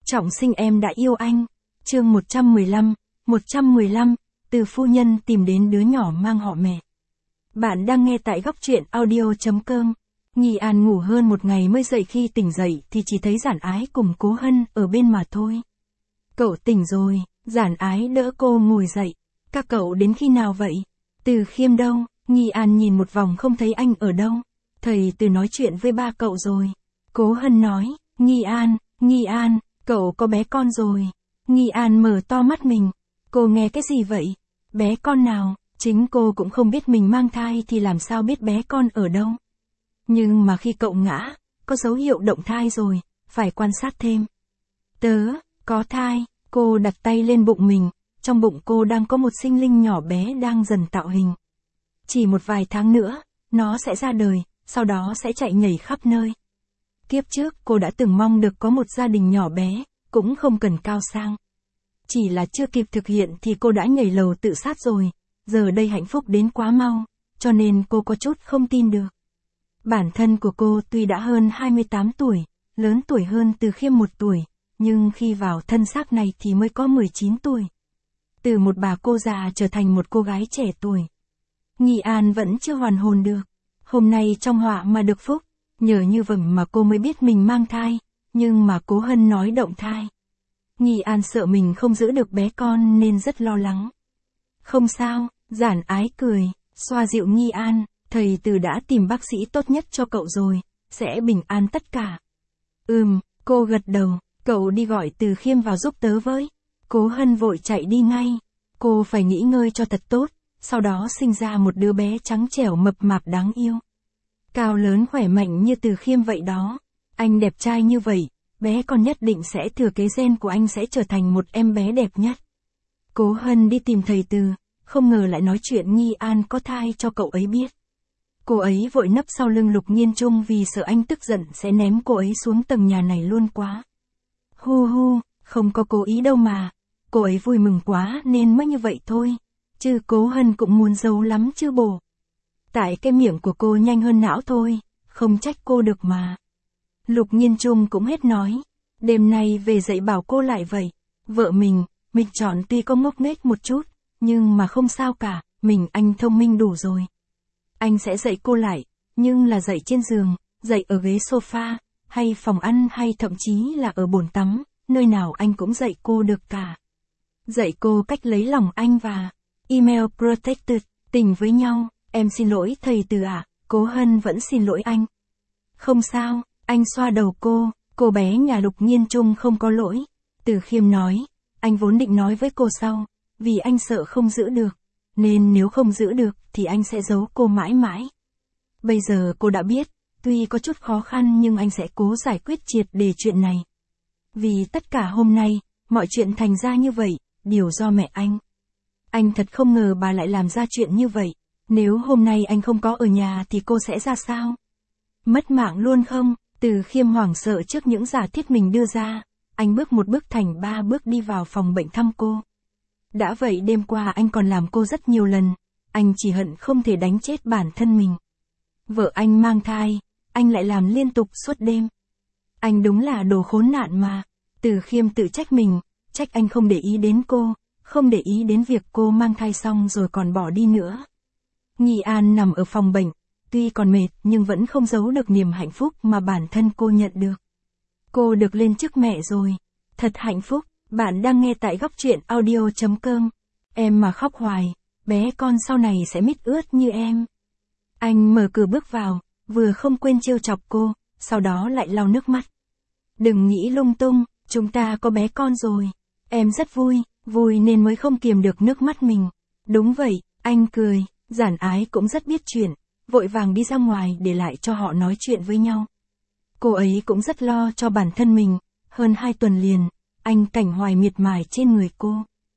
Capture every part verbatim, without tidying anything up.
Trọng sinh em đã yêu anh. Chương một trăm mười lăm, một trăm mười lăm, từ phu nhân tìm đến đứa nhỏ mang họ mẹ. Bạn đang nghe tại góc truyện audio chấm com. Nghi An ngủ hơn một ngày mới dậy, khi tỉnh dậy thì chỉ thấy Giản Ái cùng Cố Hân ở bên mà thôi. Cậu tỉnh rồi, Giản Ái đỡ cô ngồi dậy. Các cậu đến khi nào vậy? Từ Khiêm đâu? Nghi An nhìn một vòng không thấy anh ở đâu. Thầy Từ nói chuyện với ba cậu rồi. Cố Hân nói. Nghi An, Nghi An, cậu có bé con rồi. Nghi An mở to mắt mình. Cô nghe cái gì vậy? Bé con nào? Chính cô cũng không biết mình mang thai thì làm sao biết bé con ở đâu. Nhưng mà khi cậu ngã, có dấu hiệu động thai rồi, phải quan sát thêm. Tớ, có thai, cô đặt tay lên bụng mình, trong bụng cô đang có một sinh linh nhỏ bé đang dần tạo hình. Chỉ một vài tháng nữa, nó sẽ ra đời, sau đó sẽ chạy nhảy khắp nơi. Kiếp trước cô đã từng mong được có một gia đình nhỏ bé, cũng không cần cao sang. Chỉ là chưa kịp thực hiện thì cô đã nhảy lầu tự sát rồi, giờ đây hạnh phúc đến quá mau, cho nên cô có chút không tin được. Bản thân của cô tuy đã hơn hai mươi tám tuổi, lớn tuổi hơn Từ Khiêm một tuổi, nhưng khi vào thân xác này thì mới có mười chín tuổi. Từ một bà cô già trở thành một cô gái trẻ tuổi. Nghi An vẫn chưa hoàn hồn được. Hôm nay trong họa mà được phúc, nhờ như vậy mà cô mới biết mình mang thai, nhưng mà Cố Hân nói động thai. Nghi An sợ mình không giữ được bé con nên rất lo lắng. Không sao, Giản Ái cười, xoa dịu Nghi An, thầy Từ đã tìm bác sĩ tốt nhất cho cậu rồi, sẽ bình an tất cả. Ừm, cô gật đầu, cậu đi gọi Từ Khiêm vào giúp tớ với. Cố Hân vội chạy đi ngay, cô phải nghỉ ngơi cho thật tốt, sau đó sinh ra một đứa bé trắng trẻo mập mạp đáng yêu. Cao lớn khỏe mạnh như Từ Khiêm vậy đó, anh đẹp trai như vậy, bé con nhất định sẽ thừa kế gen của anh, sẽ trở thành một em bé đẹp nhất. Cố Hân đi tìm thầy Từ, không ngờ lại nói chuyện Nghi An có thai cho cậu ấy biết. Cô ấy vội nấp sau lưng Lục Nhiên Trung vì sợ anh tức giận sẽ ném cô ấy xuống tầng nhà này luôn quá. Hu hu, không có cố ý đâu mà, cô ấy vui mừng quá nên mới như vậy thôi, chứ Cố Hân cũng muốn giấu lắm chứ bồ. Tại cái miệng của cô nhanh hơn não thôi, không trách cô được mà. Lục Nhiên Trung cũng hết nói, đêm nay về dạy bảo cô lại vậy. Vợ mình, mình chọn tuy có ngốc nghếch một chút, nhưng mà không sao cả, mình anh thông minh đủ rồi. Anh sẽ dạy cô lại, nhưng là dạy trên giường, dạy ở ghế sofa, hay phòng ăn hay thậm chí là ở bồn tắm, nơi nào anh cũng dạy cô được cả. Dạy cô cách lấy lòng anh và email protected, tình với nhau. Em xin lỗi thầy Từ ạ, Cố Hân vẫn xin lỗi anh. Không sao, anh xoa đầu cô, cô bé nhà Lục Nhiên Trung không có lỗi. Từ Khiêm nói, anh vốn định nói với cô sau, vì anh sợ không giữ được, nên nếu không giữ được thì anh sẽ giấu cô mãi mãi. Bây giờ cô đã biết, tuy có chút khó khăn nhưng anh sẽ cố giải quyết triệt để chuyện này. Vì tất cả hôm nay, mọi chuyện thành ra như vậy, đều do mẹ anh. Anh thật không ngờ bà lại làm ra chuyện như vậy. Nếu hôm nay anh không có ở nhà thì cô sẽ ra sao? Mất mạng luôn không? Từ Khiêm hoảng sợ trước những giả thiết mình đưa ra, anh bước một bước thành ba bước đi vào phòng bệnh thăm cô. Đã vậy đêm qua anh còn làm cô rất nhiều lần, anh chỉ hận không thể đánh chết bản thân mình. Vợ anh mang thai, anh lại làm liên tục suốt đêm. Anh đúng là đồ khốn nạn mà. Từ Khiêm tự trách mình, trách anh không để ý đến cô, không để ý đến việc cô mang thai xong rồi còn bỏ đi nữa. Nghi An nằm ở phòng bệnh, tuy còn mệt nhưng vẫn không giấu được niềm hạnh phúc mà bản thân cô nhận được. Cô được lên chức mẹ rồi, thật hạnh phúc. Bạn đang nghe tại góc truyện audio chấm com. Em mà khóc hoài, bé con sau này sẽ mít ướt như em. Anh mở cửa bước vào, vừa không quên trêu chọc cô, sau đó lại lau nước mắt. Đừng nghĩ lung tung, chúng ta có bé con rồi. Em rất vui, vui nên mới không kiềm được nước mắt mình. Đúng vậy, anh cười. Giản Ái cũng rất biết chuyện, vội vàng đi ra ngoài để lại cho họ nói chuyện với nhau. Cô ấy cũng rất lo cho bản thân mình, hơn hai tuần liền, anh Cảnh hoài miệt mài trên người cô.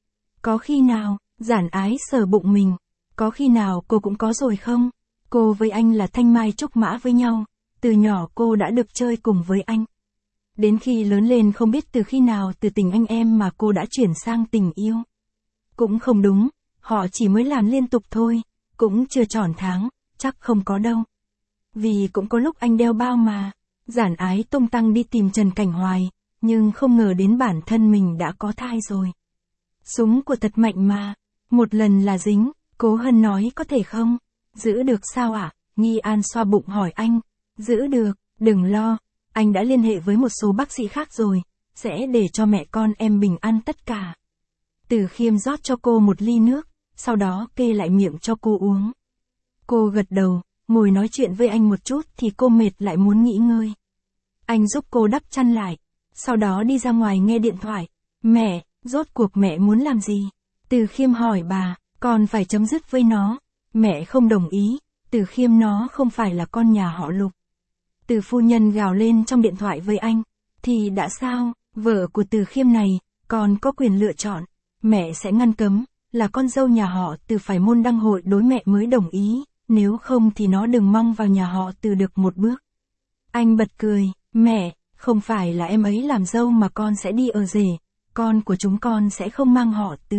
Có khi nào, Giản Ái sờ bụng mình, có khi nào cô cũng có rồi không? Cô với anh là thanh mai trúc mã với nhau, từ nhỏ cô đã được chơi cùng với anh. Đến khi lớn lên không biết từ khi nào từ tình anh em mà cô đã chuyển sang tình yêu. Cũng không đúng, họ chỉ mới làm liên tục thôi. Cũng chưa tròn tháng, chắc không có đâu. Vì cũng có lúc anh đeo bao mà. Giản Ái tung tăng đi tìm Trần Cảnh Hoài, nhưng không ngờ đến bản thân mình đã có thai rồi. Súng của thật mạnh mà, một lần là dính, Cố Hân nói có thể không? Giữ được sao ạ? À? Nghi An xoa bụng hỏi anh. Giữ được, đừng lo, anh đã liên hệ với một số bác sĩ khác rồi, sẽ để cho mẹ con em bình an tất cả. Từ Khiêm rót cho cô một ly nước, sau đó kê lại miệng cho cô uống. Cô gật đầu, ngồi nói chuyện với anh một chút thì cô mệt lại muốn nghỉ ngơi. Anh giúp cô đắp chăn lại, sau đó đi ra ngoài nghe điện thoại. Mẹ, rốt cuộc mẹ muốn làm gì? Từ Khiêm hỏi bà, con phải chấm dứt với nó. Mẹ không đồng ý, Từ Khiêm nó không phải là con nhà họ Lục. Từ phu nhân gào lên trong điện thoại với anh. Thì đã sao, vợ của Từ Khiêm này, con có quyền lựa chọn. Mẹ sẽ ngăn cấm, là con dâu nhà họ Từ phải môn đăng hội đối mẹ mới đồng ý, nếu không thì nó đừng mong vào nhà họ Từ được một bước. Anh bật cười, mẹ, không phải là em ấy làm dâu mà con sẽ đi ở rể, con của chúng con sẽ không mang họ Từ.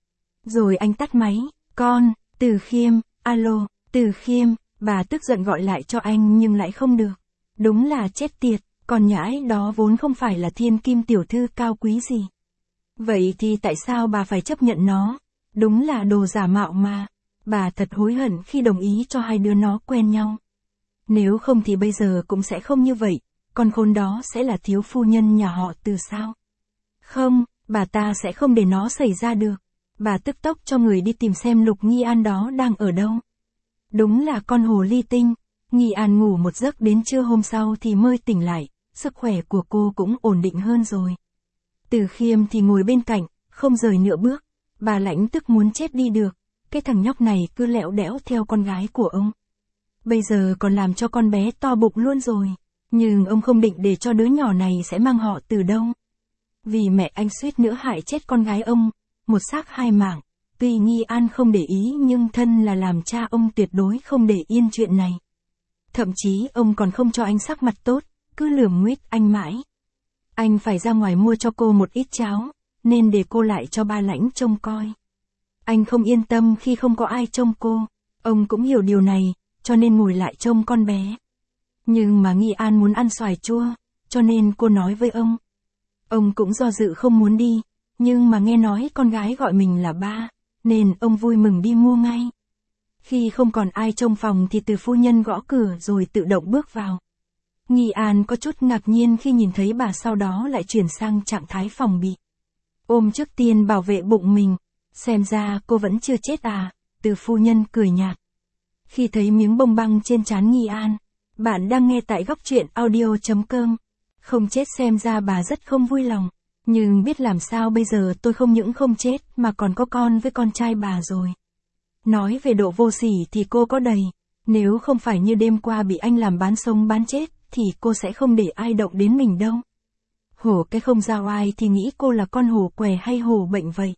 Rồi anh tắt máy, con, Từ Khiêm, alo, Từ Khiêm, bà tức giận gọi lại cho anh nhưng lại không được. Đúng là chết tiệt, con nhãi đó vốn không phải là thiên kim tiểu thư cao quý gì. Vậy thì tại sao bà phải chấp nhận nó? Đúng là đồ giả mạo mà. Bà thật hối hận khi đồng ý cho hai đứa nó quen nhau. Nếu không thì bây giờ cũng sẽ không như vậy, con khốn đó sẽ là thiếu phu nhân nhà họ Từ sao? Không, bà ta sẽ không để nó xảy ra được. Bà tức tốc cho người đi tìm xem Lục Nghi An đó đang ở đâu. Đúng là con hồ ly tinh. Nghi An ngủ một giấc đến trưa hôm sau thì mới tỉnh lại, sức khỏe của cô cũng ổn định hơn rồi. Từ Khiêm thì ngồi bên cạnh, không rời nửa bước. Bà lãnh tức muốn chết đi được. Cái thằng nhóc này cứ lẹo đẽo theo con gái của ông. Bây giờ còn làm cho con bé to bụng luôn rồi. Nhưng ông không định để cho đứa nhỏ này sẽ mang họ Từ đâu. Vì mẹ anh suýt nữa hại chết con gái ông, một xác hai mảng. Tuy Nghi An không để ý nhưng thân là làm cha ông tuyệt đối không để yên chuyện này. Thậm chí ông còn không cho anh sắc mặt tốt, cứ lườm nguýt anh mãi. Anh phải ra ngoài mua cho cô một ít cháo, nên để cô lại cho ba lãnh trông coi. Anh không yên tâm khi không có ai trông cô, ông cũng hiểu điều này, cho nên ngồi lại trông con bé. Nhưng mà Nghi An muốn ăn xoài chua, cho nên cô nói với ông. Ông cũng do dự không muốn đi, nhưng mà nghe nói con gái gọi mình là ba, nên ông vui mừng đi mua ngay. Khi không còn ai trông phòng thì Từ phu nhân gõ cửa rồi tự động bước vào. Nghi An có chút ngạc nhiên khi nhìn thấy bà, sau đó lại chuyển sang trạng thái phòng bị. Ôm trước tiên bảo vệ bụng mình, xem ra cô vẫn chưa chết à, Từ phu nhân cười nhạt. Khi thấy miếng bông băng trên trán Nghi An, bạn đang nghe tại góc truyện audio chấm com. Không chết xem ra bà rất không vui lòng, nhưng biết làm sao bây giờ, tôi không những không chết mà còn có con với con trai bà rồi. Nói về độ vô sỉ thì cô có đầy, nếu không phải như đêm qua bị anh làm bán sống bán chết, thì cô sẽ không để ai động đến mình đâu. Hổ cái không ra oai thì nghĩ cô là con hổ què hay hổ bệnh vậy.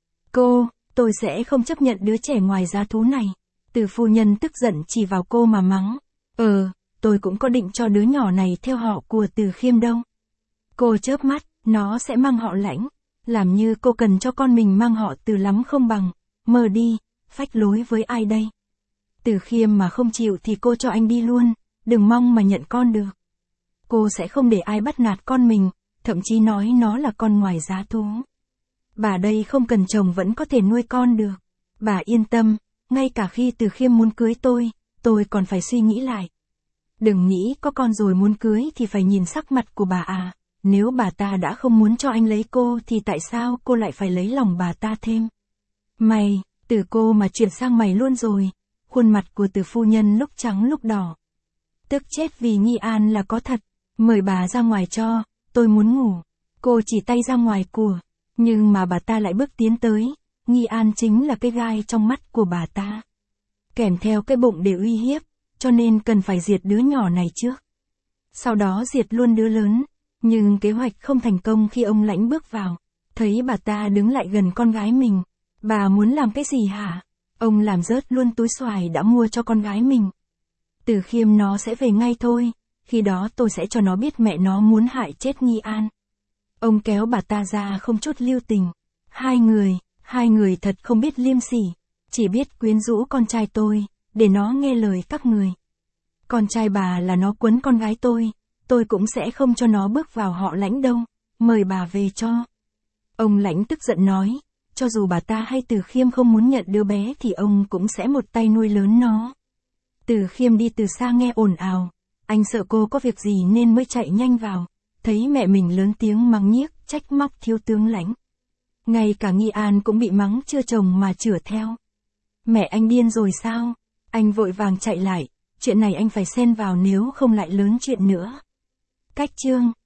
Cô, tôi sẽ không chấp nhận đứa trẻ ngoài giá thú này. Từ phu nhân tức giận chỉ vào cô mà mắng. Ờ, tôi cũng có định cho đứa nhỏ này theo họ của Từ Khiêm đâu. Cô chớp mắt, nó sẽ mang họ Lãnh. Làm như cô cần cho con mình mang họ Từ lắm không bằng. Mơ đi, phách lối với ai đây? Từ Khiêm mà không chịu thì cô cho anh đi luôn, đừng mong mà nhận con được. Cô sẽ không để ai bắt nạt con mình, thậm chí nói nó là con ngoài giá thú. Bà đây không cần chồng vẫn có thể nuôi con được. Bà yên tâm, ngay cả khi Từ Khiêm muốn cưới tôi, tôi còn phải suy nghĩ lại. Đừng nghĩ có con rồi muốn cưới thì phải nhìn sắc mặt của bà à. Nếu bà ta đã không muốn cho anh lấy cô thì tại sao cô lại phải lấy lòng bà ta thêm? Mày, từ cô mà chuyển sang mày luôn rồi. Khuôn mặt của Từ phu nhân lúc trắng lúc đỏ. Tức chết vì Nghi An là có thật. Mời bà ra ngoài cho, tôi muốn ngủ. Cô chỉ tay ra ngoài của. Nhưng mà bà ta lại bước tiến tới. Nghi An chính là cái gai trong mắt của bà ta. Kèm theo cái bụng để uy hiếp, cho nên cần phải diệt đứa nhỏ này trước. Sau đó diệt luôn đứa lớn. Nhưng kế hoạch không thành công khi ông Lãnh bước vào. Thấy bà ta đứng lại gần con gái mình. Bà muốn làm cái gì hả? Ông làm rớt luôn túi xoài đã mua cho con gái mình. Từ Khiêm nó sẽ về ngay thôi. Khi đó tôi sẽ cho nó biết mẹ nó muốn hại chết Nghi An. Ông kéo bà ta ra không chút lưu tình. Hai người, hai người thật không biết liêm sỉ. Chỉ biết quyến rũ con trai tôi, để nó nghe lời các người. Con trai bà là nó quấn con gái tôi, tôi cũng sẽ không cho nó bước vào họ Lãnh đâu. mời bà về cho. Ông Lãnh tức giận nói, cho dù bà ta hay Từ Khiêm không muốn nhận đứa bé thì ông cũng sẽ một tay nuôi lớn nó. Từ Khiêm đi từ xa nghe ồn ào, anh sợ cô có việc gì nên mới chạy nhanh vào, thấy mẹ mình lớn tiếng mắng nhiếc, trách móc thiếu tướng Lãnh. Ngay cả Nghi An cũng bị mắng chưa chồng mà chửa theo. Mẹ anh điên rồi sao? Anh vội vàng chạy lại, chuyện này anh phải xen vào nếu không lại lớn chuyện nữa. Cách chương